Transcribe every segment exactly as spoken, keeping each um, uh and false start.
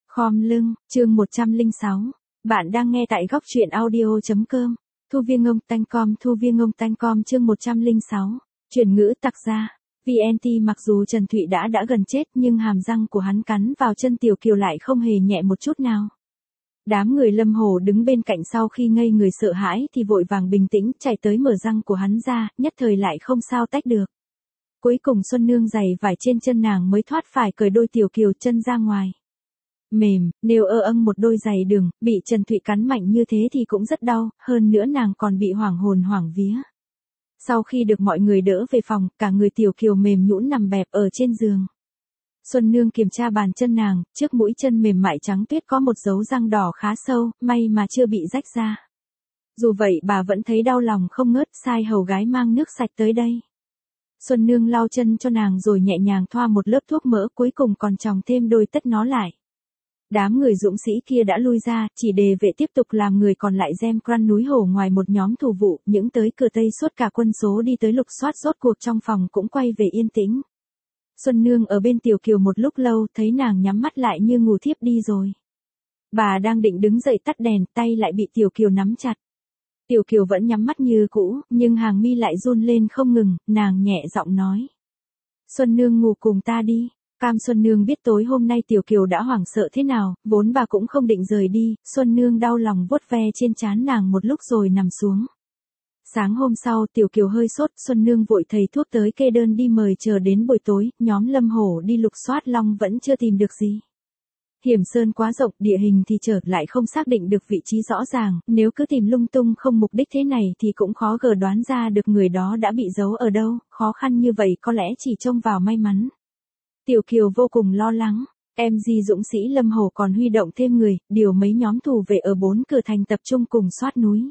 Khom lưng, chương một trăm lẻ sáu. Bạn đang nghe tại góc truyện audio.com. Thu viên ngông tanh com thu viên ngông tanh com chương một trăm lẻ sáu. Chuyển ngữ tặc ra. vê en tê mặc dù Trần Thụy đã đã gần chết nhưng hàm răng của hắn cắn vào chân Tiểu Kiều lại không hề nhẹ một chút nào. Đám người Lâm Hồ đứng bên cạnh sau khi ngây người sợ hãi thì vội vàng bình tĩnh chạy tới mở răng của hắn ra, nhất thời lại không sao tách được. Cuối cùng Xuân Nương giày vải trên chân nàng mới thoát phải cởi đôi Tiểu Kiều chân ra ngoài. Mềm, nếu ơ âng một đôi giày đường, bị Trần Thụy cắn mạnh như thế thì cũng rất đau, hơn nữa nàng còn bị hoảng hồn hoảng vía. Sau khi được mọi người đỡ về phòng, cả người Tiểu Kiều mềm nhũn nằm bẹp ở trên giường. Xuân Nương kiểm tra bàn chân nàng, trước mũi chân mềm mại trắng tuyết có một dấu răng đỏ khá sâu, may mà chưa bị rách ra. Dù vậy bà vẫn thấy đau lòng không ngớt, sai hầu gái mang nước sạch tới đây. Xuân Nương lau chân cho nàng rồi nhẹ nhàng thoa một lớp thuốc mỡ, cuối cùng còn chòng thêm đôi tất nó lại. Đám người dũng sĩ kia đã lui ra, chỉ đề vệ tiếp tục làm người còn lại gem crăn núi hổ. Ngoài một nhóm thủ vụ, những tới cửa Tây suốt cả quân số đi tới lục soát, rốt cuộc trong phòng cũng quay về yên tĩnh. Xuân Nương ở bên Tiểu Kiều một lúc lâu, thấy nàng nhắm mắt lại như ngủ thiếp đi rồi. Bà đang định đứng dậy tắt đèn, tay lại bị Tiểu Kiều nắm chặt. Tiểu Kiều vẫn nhắm mắt như cũ, nhưng hàng mi lại run lên không ngừng, nàng nhẹ giọng nói. Xuân Nương ngủ cùng ta đi. Cam Xuân Nương biết tối hôm nay Tiểu Kiều đã hoảng sợ thế nào, vốn bà cũng không định rời đi, Xuân Nương đau lòng vuốt ve trên trán nàng một lúc rồi nằm xuống. Sáng hôm sau Tiểu Kiều hơi sốt, Xuân Nương vội thầy thuốc tới kê đơn đi mời, chờ đến buổi tối, nhóm Lâm Hổ đi lục soát long vẫn chưa tìm được gì. Hiểm sơn quá rộng, địa hình thì trở lại không xác định được vị trí rõ ràng, nếu cứ tìm lung tung không mục đích thế này thì cũng khó gờ đoán ra được người đó đã bị giấu ở đâu, khó khăn như vậy có lẽ chỉ trông vào may mắn. Tiểu Kiều vô cùng lo lắng, em di dũng sĩ Lâm Hồ còn huy động thêm người, điều mấy nhóm thủ vệ ở bốn cửa thành tập trung cùng soát núi.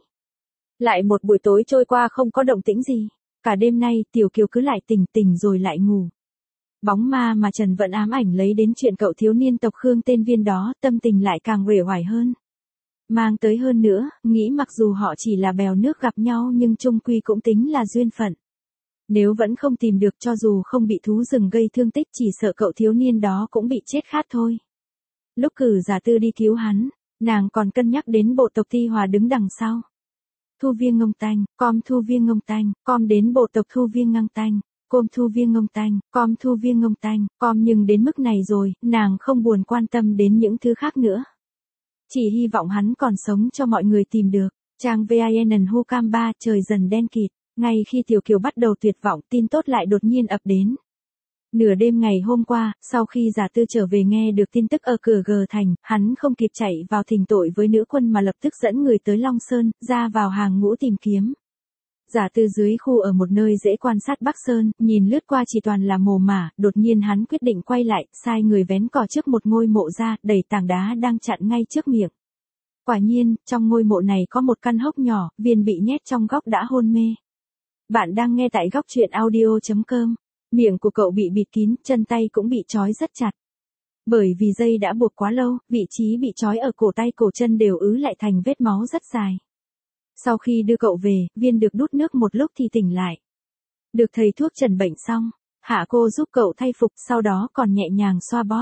Lại một buổi tối trôi qua không có động tĩnh gì, cả đêm nay Tiểu Kiều cứ lại tỉnh tỉnh rồi lại ngủ. Bóng ma mà Trần vẫn ám ảnh lấy đến chuyện cậu thiếu niên tộc Khương tên Viên đó, tâm tình lại càng uể oải hơn. Mang tới hơn nữa, nghĩ mặc dù họ chỉ là bèo nước gặp nhau nhưng chung quy cũng tính là duyên phận. Nếu vẫn không tìm được, cho dù không bị thú rừng gây thương tích, chỉ sợ cậu thiếu niên đó cũng bị chết khát thôi. Lúc cử giả tư đi cứu hắn, nàng còn cân nhắc đến bộ tộc Ti Hòa đứng đằng sau. Thu viên ngông tanh, com thu viên ngông tanh, com đến bộ tộc thu viên ngang tanh, com thu viên ngông tanh, com thu viên ngông tanh, com nhưng đến mức này rồi, nàng không buồn quan tâm đến những thứ khác nữa. Chỉ hy vọng hắn còn sống cho mọi người tìm được. Trang vin hu cam ba, trời dần đen kịt. Ngay khi Tiểu Kiều bắt đầu tuyệt vọng, tin tốt lại đột nhiên ập đến. Nửa đêm ngày hôm qua, sau khi Giả Tư trở về nghe được tin tức ở cửa G thành, hắn không kịp chạy vào thỉnh tội với nữ quân mà lập tức dẫn người tới Long Sơn, ra vào hàng ngũ tìm kiếm. Giả Tư dưới khu ở một nơi dễ quan sát Bắc Sơn, nhìn lướt qua chỉ toàn là mồ mả, đột nhiên hắn quyết định quay lại, sai người vén cỏ trước một ngôi mộ ra, đẩy tảng đá đang chặn ngay trước miệng. Quả nhiên, trong ngôi mộ này có một căn hốc nhỏ, Viên bị nhét trong góc đã hôn mê. Bạn đang nghe tại góc truyện audio.com. Miệng của cậu bị bịt kín, chân tay cũng bị trói rất chặt. Bởi vì dây đã buộc quá lâu, vị trí bị trói ở cổ tay cổ chân đều ứ lại thành vết máu rất dài. Sau khi đưa cậu về, Viên được đút nước một lúc thì tỉnh lại. Được thầy thuốc trần bệnh xong, Hạ cô giúp cậu thay phục, sau đó còn nhẹ nhàng xoa bóp.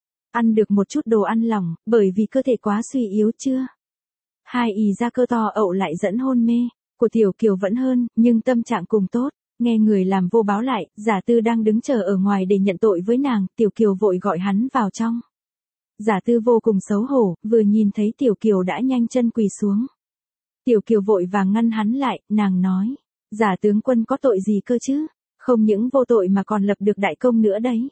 Ăn được một chút đồ ăn lỏng, bởi vì cơ thể quá suy yếu chưa. Hai ì ra cơ to ậu lại dẫn hôn mê. Của Tiểu Kiều vẫn hơn, nhưng tâm trạng cùng tốt. Nghe người làm vô báo lại, Giả Tư đang đứng chờ ở ngoài để nhận tội với nàng, Tiểu Kiều vội gọi hắn vào trong. Giả Tư vô cùng xấu hổ, vừa nhìn thấy Tiểu Kiều đã nhanh chân quỳ xuống. Tiểu Kiều vội vàng ngăn hắn lại, nàng nói, Giả tướng quân có tội gì cơ chứ, không những vô tội mà còn lập được đại công nữa đấy.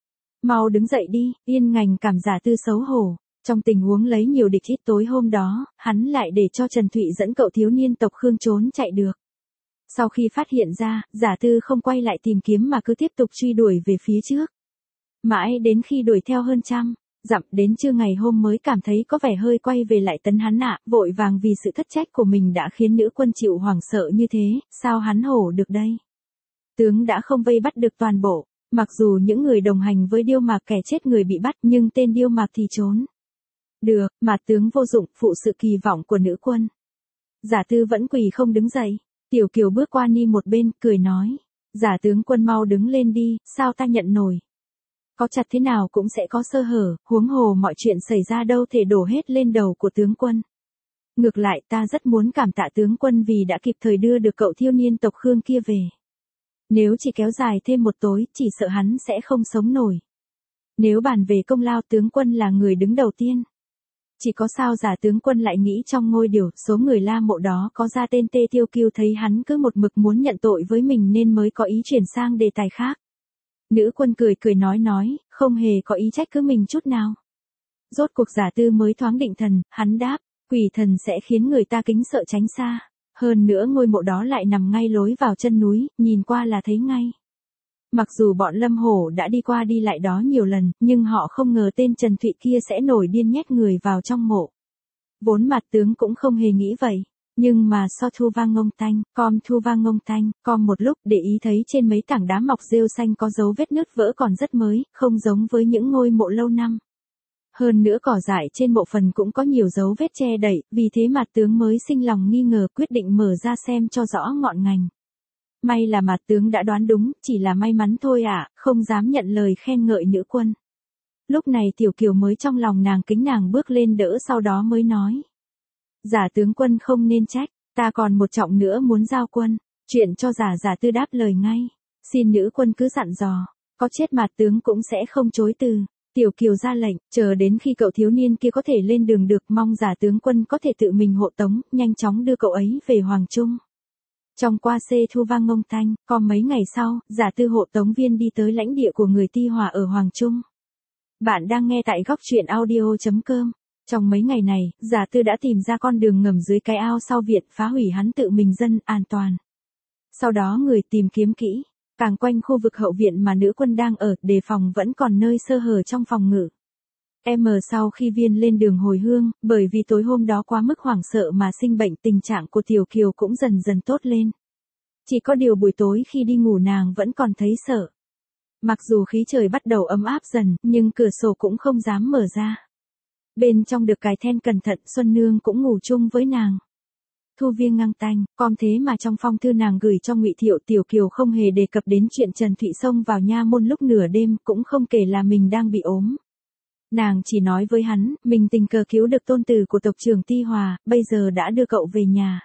Mau đứng dậy đi, Yên Ngành cảm Giả Tư xấu hổ. Trong tình huống lấy nhiều địch ít tối hôm đó, hắn lại để cho Trần Thụy dẫn cậu thiếu niên tộc Khương trốn chạy được. Sau khi phát hiện ra, Giả Tư không quay lại tìm kiếm mà cứ tiếp tục truy đuổi về phía trước. Mãi đến khi đuổi theo hơn trăm dặm, đến trưa ngày hôm mới cảm thấy có vẻ hơi quay về lại tấn hắn ạ, vội vàng vì sự thất trách của mình đã khiến nữ quân chịu hoảng sợ như thế, sao hắn hổ được đây. Tướng đã không vây bắt được toàn bộ, mặc dù những người đồng hành với Điêu Mạc kẻ chết người bị bắt nhưng tên Điêu Mạc thì trốn. Được, mà tướng vô dụng, phụ sự kỳ vọng của nữ quân. Giả Tư vẫn quỳ không đứng dậy. Tiểu Kiều bước qua ni một bên, cười nói. Giả tướng quân mau đứng lên đi, sao ta nhận nổi. Có chặt thế nào cũng sẽ có sơ hở, huống hồ mọi chuyện xảy ra đâu thể đổ hết lên đầu của tướng quân. Ngược lại ta rất muốn cảm tạ tướng quân vì đã kịp thời đưa được cậu thiếu niên tộc Khương kia về. Nếu chỉ kéo dài thêm một tối, chỉ sợ hắn sẽ không sống nổi. Nếu bàn về công lao, tướng quân là người đứng đầu tiên. Chỉ có sao giả tướng quân lại nghĩ trong ngôi điều, số người La Mộ đó có ra tên Tê Tiêu Kiêu thấy hắn cứ một mực muốn nhận tội với mình nên mới có ý chuyển sang đề tài khác. Nữ quân cười cười nói nói, không hề có ý trách cứ mình chút nào. Rốt cuộc giả tư mới thoáng định thần, hắn đáp, quỷ thần sẽ khiến người ta kính sợ tránh xa. Hơn nữa ngôi mộ đó lại nằm ngay lối vào chân núi, nhìn qua là thấy ngay. Mặc dù bọn Lâm Hổ đã đi qua đi lại đó nhiều lần, nhưng họ không ngờ tên Trần Thụy kia sẽ nổi điên nhét người vào trong mộ. Vốn mặt tướng cũng không hề nghĩ vậy. Nhưng mà so thu vang ngông tanh, com thu vang ngông tanh, com một lúc để ý thấy trên mấy tảng đá mọc rêu xanh có dấu vết nứt vỡ còn rất mới, không giống với những ngôi mộ lâu năm. Hơn nữa cỏ dại trên mộ phần cũng có nhiều dấu vết che đậy, vì thế mặt tướng mới sinh lòng nghi ngờ quyết định mở ra xem cho rõ ngọn ngành. May là mặt tướng đã đoán đúng, chỉ là may mắn thôi ạ, à, không dám nhận lời khen ngợi nữ quân. Lúc này Tiểu Kiều mới trong lòng nàng kính nàng bước lên đỡ sau đó mới nói. Giả tướng quân không nên trách, ta còn một trọng nữa muốn giao quân, chuyện cho giả giả tư đáp lời ngay. Xin nữ quân cứ dặn dò, có chết mặt tướng cũng sẽ không chối từ. Tiểu Kiều ra lệnh, chờ đến khi cậu thiếu niên kia có thể lên đường được mong giả tướng quân có thể tự mình hộ tống, nhanh chóng đưa cậu ấy về Hoàng Trung. Trong qua xê thu vang ngông tanh, có mấy ngày sau, giả tư hộ tống viên đi tới lãnh địa của người Ti Hòa ở Hoàng Trung. Bạn đang nghe tại góc truyện audio chấm com. Trong mấy ngày này, giả tư đã tìm ra con đường ngầm dưới cái ao sau viện phá hủy hắn tự mình dân an toàn. Sau đó người tìm kiếm kỹ, càng quanh khu vực hậu viện mà nữ quân đang ở, đề phòng vẫn còn nơi sơ hở trong phòng ngự. M sau khi viên lên đường hồi hương, bởi vì tối hôm đó quá mức hoảng sợ mà sinh bệnh, tình trạng của Tiểu Kiều cũng dần dần tốt lên. Chỉ có điều buổi tối khi đi ngủ nàng vẫn còn thấy sợ. Mặc dù khí trời bắt đầu ấm áp dần, nhưng cửa sổ cũng không dám mở ra. Bên trong được cài then cẩn thận, Xuân Nương cũng ngủ chung với nàng. Thu viên ngang tanh, com thế mà trong phong thư nàng gửi cho Ngụy Thiệu, Tiểu Kiều không hề đề cập đến chuyện Trần Thụy xông vào nha môn lúc nửa đêm, cũng không kể là mình đang bị ốm. Nàng chỉ nói với hắn, mình tình cờ cứu được tôn tử của tộc trưởng Ti Hòa, bây giờ đã đưa cậu về nhà.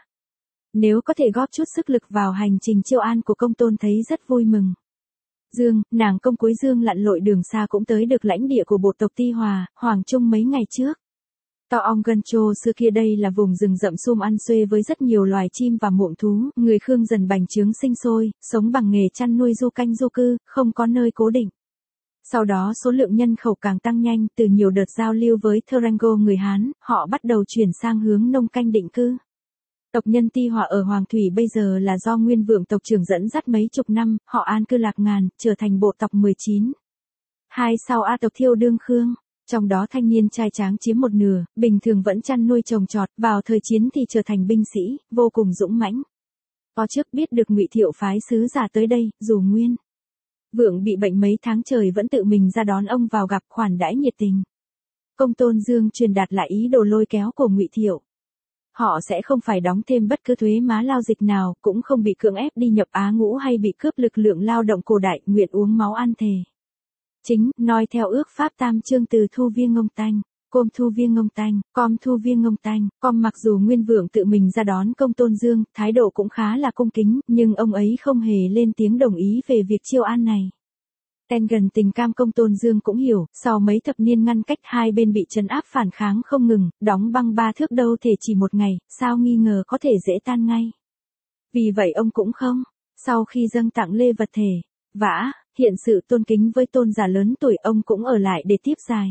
Nếu có thể góp chút sức lực vào hành trình chiêu an của công tôn thấy rất vui mừng. Dương, nàng công cuối Dương lặn lội đường xa cũng tới được lãnh địa của bộ tộc Ti Hòa, Hoàng Trung mấy ngày trước. To Ong Gân Trô xưa kia đây là vùng rừng rậm sum ăn xuê với rất nhiều loài chim và muộn thú, người Khương dần bành trướng sinh sôi, sống bằng nghề chăn nuôi du canh du cư, không có nơi cố định. Sau đó số lượng nhân khẩu càng tăng nhanh, từ nhiều đợt giao lưu với Thurango người Hán, họ bắt đầu chuyển sang hướng nông canh định cư. Tộc nhân Ti Hòa ở Hoàng Thủy bây giờ là do Nguyên Vượng tộc trưởng dẫn dắt mấy chục năm, họ an cư lạc ngàn, trở thành bộ tộc mười chín. Hai sau A tộc Thiêu Đương Khương, trong đó thanh niên trai tráng chiếm một nửa, bình thường vẫn chăn nuôi trồng trọt, vào thời chiến thì trở thành binh sĩ, vô cùng dũng mãnh. Có trước biết được Ngụy Thiệu phái sứ giả tới đây, dù Nguyên Vượng bị bệnh mấy tháng trời vẫn tự mình ra đón ông vào gặp, khoản đãi nhiệt tình. Công tôn Dương truyền đạt lại ý đồ lôi kéo của Ngụy Thiệu. Họ sẽ không phải đóng thêm bất cứ thuế má lao dịch nào, cũng không bị cưỡng ép đi nhập Á ngũ hay bị cướp lực lượng lao động cổ đại, nguyện uống máu ăn thề. Chính, nói theo ước pháp tam chương từ thu viên ngông tanh, com thu viên ngông tanh, com thu viên ngông tanh, com mặc dù Nguyên Vượng tự mình ra đón công tôn Dương, thái độ cũng khá là cung kính, nhưng ông ấy không hề lên tiếng đồng ý về việc chiêu an này. Ten gần tình cam công tôn Dương cũng hiểu, sau mấy thập niên ngăn cách hai bên bị trấn áp phản kháng không ngừng, đóng băng ba thước đâu thể chỉ một ngày, sao nghi ngờ có thể dễ tan ngay. Vì vậy ông cũng không, sau khi dâng tặng lê vật thể, vã, hiện sự tôn kính với tôn giả lớn tuổi ông cũng ở lại để tiếp dài.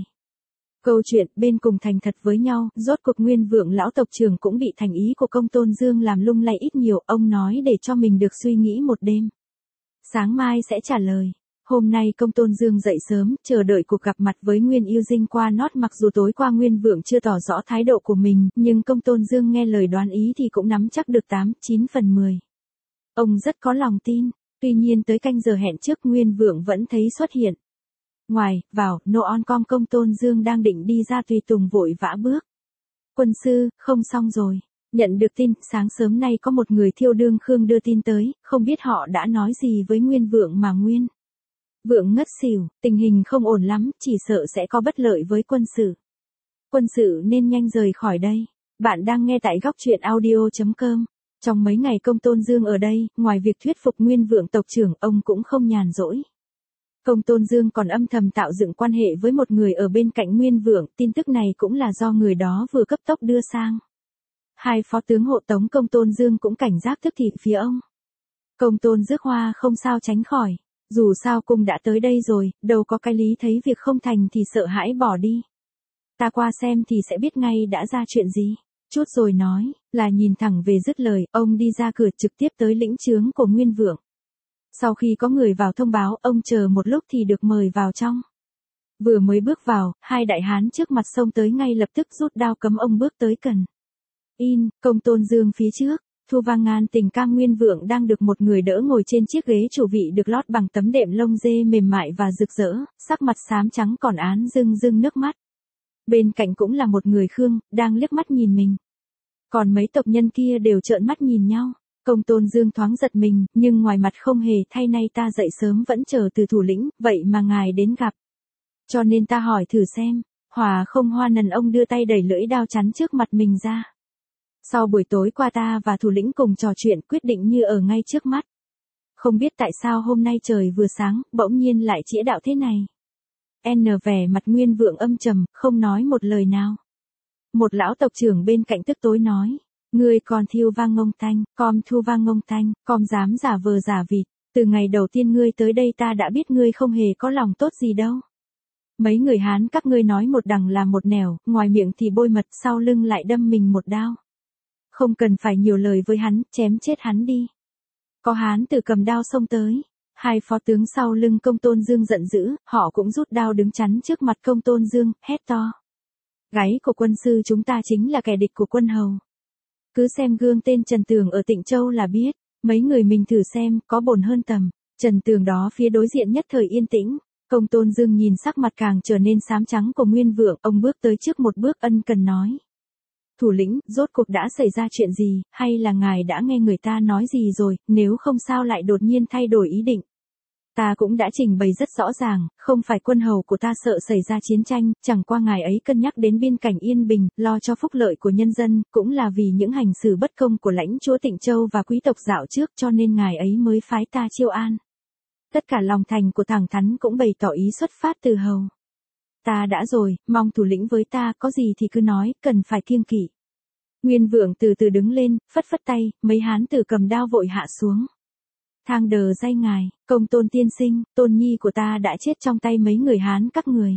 Câu chuyện bên cùng thành thật với nhau, rốt cuộc Nguyên Vượng lão tộc trưởng cũng bị thành ý của công tôn Dương làm lung lay ít nhiều, ông nói để cho mình được suy nghĩ một đêm. Sáng mai sẽ trả lời. Hôm nay công tôn Dương dậy sớm, chờ đợi cuộc gặp mặt với Nguyên Yêu Dinh qua nót, mặc dù tối qua Nguyên Vượng chưa tỏ rõ thái độ của mình, nhưng công tôn Dương nghe lời đoán ý thì cũng nắm chắc được tám, chín phần mười. Ông rất có lòng tin, tuy nhiên tới canh giờ hẹn trước Nguyên Vượng vẫn thấy xuất hiện. Ngoài, vào, nô on com công tôn Dương đang định đi ra tùy tùng vội vã bước. Quân sư, không xong rồi. Nhận được tin, sáng sớm nay có một người Thiêu Đương Khương đưa tin tới, không biết họ đã nói gì với Nguyên Vượng mà Nguyên Vượng ngất xỉu, tình hình không ổn lắm, chỉ sợ sẽ có bất lợi với quân sự. Quân sự nên nhanh rời khỏi đây. Bạn đang nghe tại góc truyện audio.com. Trong mấy ngày Công Tôn Dương ở đây, ngoài việc thuyết phục Nguyên Vượng tộc trưởng, ông cũng không nhàn rỗi. Công Tôn Dương còn âm thầm tạo dựng quan hệ với một người ở bên cạnh Nguyên Vượng, tin tức này cũng là do người đó vừa cấp tốc đưa sang. Hai phó tướng hộ tống Công Tôn Dương cũng cảnh giác tức thịt phía ông. Công Tôn Dước Hoa không sao tránh khỏi, dù sao cung đã tới đây rồi, đâu có cái lý thấy việc không thành thì sợ hãi bỏ đi. Ta qua xem thì sẽ biết ngay đã ra chuyện gì. Chút rồi nói, là nhìn thẳng về dứt lời, ông đi ra cửa trực tiếp tới lĩnh chướng của Nguyên Vượng. Sau khi có người vào thông báo, ông chờ một lúc thì được mời vào trong. Vừa mới bước vào, hai đại hán trước mặt xông tới ngay lập tức rút đao cấm ông bước tới gần. In, Công Tôn Dương phía trước, Thu Vang Ngàn tình cam Nguyên Vượng đang được một người đỡ ngồi trên chiếc ghế chủ vị được lót bằng tấm đệm lông dê mềm mại và rực rỡ, sắc mặt xám trắng còn án rưng rưng nước mắt. Bên cạnh cũng là một người Khương, đang liếc mắt nhìn mình. Còn mấy tộc nhân kia đều trợn mắt nhìn nhau. Công Tôn Dương thoáng giật mình, nhưng ngoài mặt không hề thay, nay ta dậy sớm vẫn chờ từ thủ lĩnh, vậy mà ngài đến gặp. Cho nên ta hỏi thử xem, Hòa không Hoa Nần ông đưa tay đẩy lưỡi đao chắn trước mặt mình ra. Sau buổi tối qua ta và thủ lĩnh cùng trò chuyện quyết định như ở ngay trước mắt. Không biết tại sao hôm nay trời vừa sáng, bỗng nhiên lại chĩa đạo thế này. N vẻ mặt Nguyên Vượng âm trầm, không nói một lời nào. Một lão tộc trưởng bên cạnh tức tối nói. Ngươi còn thiêu vang ngông tanh, com thu vang ngông tanh, com dám giả vờ giả vịt. Từ ngày đầu tiên ngươi tới đây ta đã biết ngươi không hề có lòng tốt gì đâu. Mấy người Hán các ngươi nói một đằng làm một nẻo, ngoài miệng thì bôi mật, sau lưng lại đâm mình một đao. Không cần phải nhiều lời với hắn, chém chết hắn đi. Có Hán tử cầm đao xông tới. Hai phó tướng sau lưng Công Tôn Dương giận dữ, họ cũng rút đao đứng chắn trước mặt Công Tôn Dương, hét to. Gáy của quân sư chúng ta chính là kẻ địch của quân hầu. Cứ xem gương tên Trần Tường ở Tịnh Châu là biết, mấy người mình thử xem, có bổn hơn tầm. Trần Tường đó phía đối diện nhất thời yên tĩnh, Công Tôn Dương nhìn sắc mặt càng trở nên xám trắng của Nguyên Vượng, ông bước tới trước một bước ân cần nói. Thủ lĩnh, rốt cuộc đã xảy ra chuyện gì, hay là ngài đã nghe người ta nói gì rồi, nếu không sao lại đột nhiên thay đổi ý định. Ta cũng đã trình bày rất rõ ràng, không phải quân hầu của ta sợ xảy ra chiến tranh, chẳng qua ngài ấy cân nhắc đến biên cảnh yên bình, lo cho phúc lợi của nhân dân, cũng là vì những hành xử bất công của lãnh chúa Tịnh Châu và quý tộc dạo trước cho nên ngài ấy mới phái ta chiêu an. Tất cả lòng thành của thẳng thắn cũng bày tỏ ý xuất phát từ hầu. Ta đã rồi, mong thủ lĩnh với ta, có gì thì cứ nói, cần phải kiêng kỵ. Nguyên Vượng từ từ đứng lên, phất phất tay, mấy hán tử cầm đao vội hạ xuống. Thang đờ dây ngài, Công Tôn tiên sinh, Tôn nhi của ta đã chết trong tay mấy người Hán các người.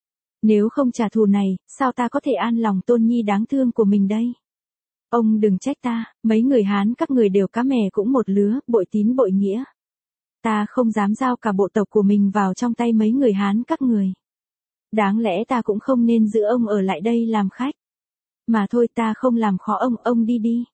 Nếu không trả thù này, sao ta có thể an lòng Tôn nhi đáng thương của mình đây? Ông đừng trách ta, mấy người Hán các người đều cá mè cũng một lứa, bội tín bội nghĩa. Ta không dám giao cả bộ tộc của mình vào trong tay mấy người Hán các người. Đáng lẽ ta cũng không nên giữ ông ở lại đây làm khách. Mà thôi ta không làm khó ông, ông đi đi.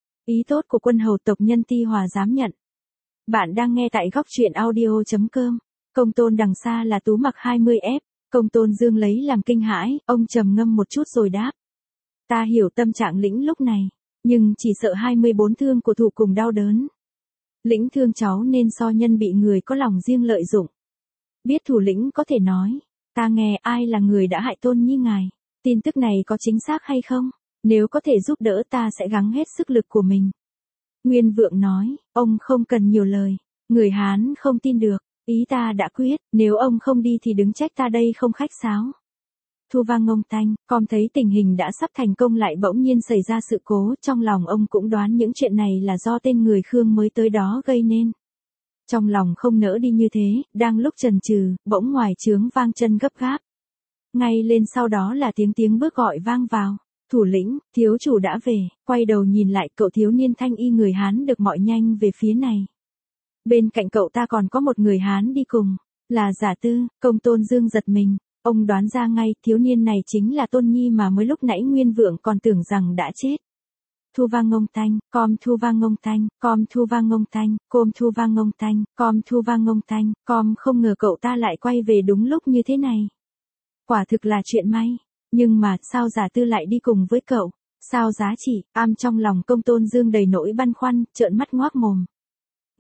Ý tốt của quân hầu tộc nhân Ti Hòa dám nhận. Bạn đang nghe tại góc truyện audio.com. Công Tôn đằng xa là Tú Mặc hai mươi ép. Công Tôn Dương lấy làm kinh hãi, ông trầm ngâm một chút rồi đáp. Ta hiểu tâm trạng lĩnh lúc này, nhưng chỉ sợ hai mươi bốn thương của thủ cùng đau đớn. Lĩnh thương cháu nên so nhân bị người có lòng riêng lợi dụng. Biết thủ lĩnh có thể nói, ta nghe ai là người đã hại Tôn nhi ngài. Tin tức này có chính xác hay không? Nếu có thể giúp đỡ ta sẽ gắng hết sức lực của mình. Nguyên Vượng nói, ông không cần nhiều lời, người Hán không tin được, ý ta đã quyết, nếu ông không đi thì đứng trách ta đây không khách sáo. Thu Vang ngông tanh, com thấy tình hình đã sắp thành công lại bỗng nhiên xảy ra sự cố, trong lòng ông cũng đoán những chuyện này là do tên người Khương mới tới đó gây nên. Trong lòng không nỡ đi như thế, đang lúc chần chừ, bỗng ngoài trướng vang chân gấp gáp. Ngay lên sau đó là tiếng tiếng bước gọi vang vào. Thủ lĩnh, thiếu chủ đã về, quay đầu nhìn lại cậu thiếu niên thanh y người Hán được mọi nhanh về phía này. Bên cạnh cậu ta còn có một người Hán đi cùng, là Giả Tư. Công Tôn Dương giật mình, ông đoán ra ngay thiếu niên này chính là Tôn nhi mà mới lúc nãy Nguyên Vượng còn tưởng rằng đã chết. Thu Vang ngông tanh, com thu vang ngông tanh, com thu vang ngông tanh, com thu vang ngông tanh, com thu vang ngông tanh, com không ngờ cậu ta lại quay về đúng lúc như thế này. Quả thực là chuyện may. Nhưng mà, sao Giả Tư lại đi cùng với cậu? Sao giá trị? Am trong lòng Công Tôn Dương đầy nỗi băn khoăn, trợn mắt ngoác mồm.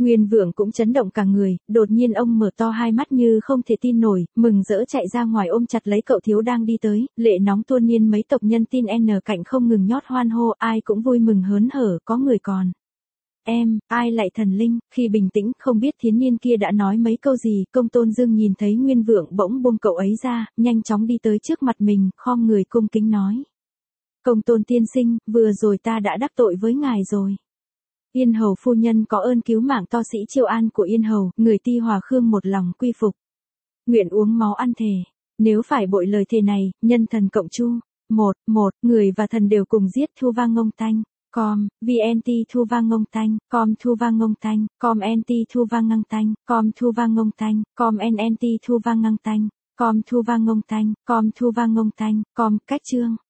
Nguyên Vượng cũng chấn động cả người, đột nhiên ông mở to hai mắt như không thể tin nổi, mừng rỡ chạy ra ngoài ôm chặt lấy cậu thiếu đang đi tới, lệ nóng tuôn nhiên mấy tộc nhân tin N cạnh không ngừng nhót hoan hô, ai cũng vui mừng hớn hở, có người còn. Em, ai lại thần linh, khi bình tĩnh, không biết thiếu niên kia đã nói mấy câu gì, Công Tôn Dương nhìn thấy Nguyên Vượng bỗng buông cậu ấy ra, nhanh chóng đi tới trước mặt mình, khom người cung kính nói. Công Tôn tiên sinh, vừa rồi ta đã đắc tội với ngài rồi. Yên Hầu phu nhân có ơn cứu mạng to sĩ Chiêu An của Yên Hầu, người Ti Hòa Khương một lòng quy phục. Nguyện uống máu ăn thề, nếu phải bội lời thề này, nhân thần cộng chu. Một, một, người và thần đều cùng giết Thu Vang Ngông Tanh. Com, vê en tê Thu Vang Ngông Tanh, com Thu Vang Ngông Tanh, com en tê Thu Vang Ngang Tanh, com Thu Vang Ngông Tanh, com en en tê Thu Vang Ngang Tanh, com Thu Vang Ngông Tanh, com Thu Vang Ngông Tanh, com cách chương.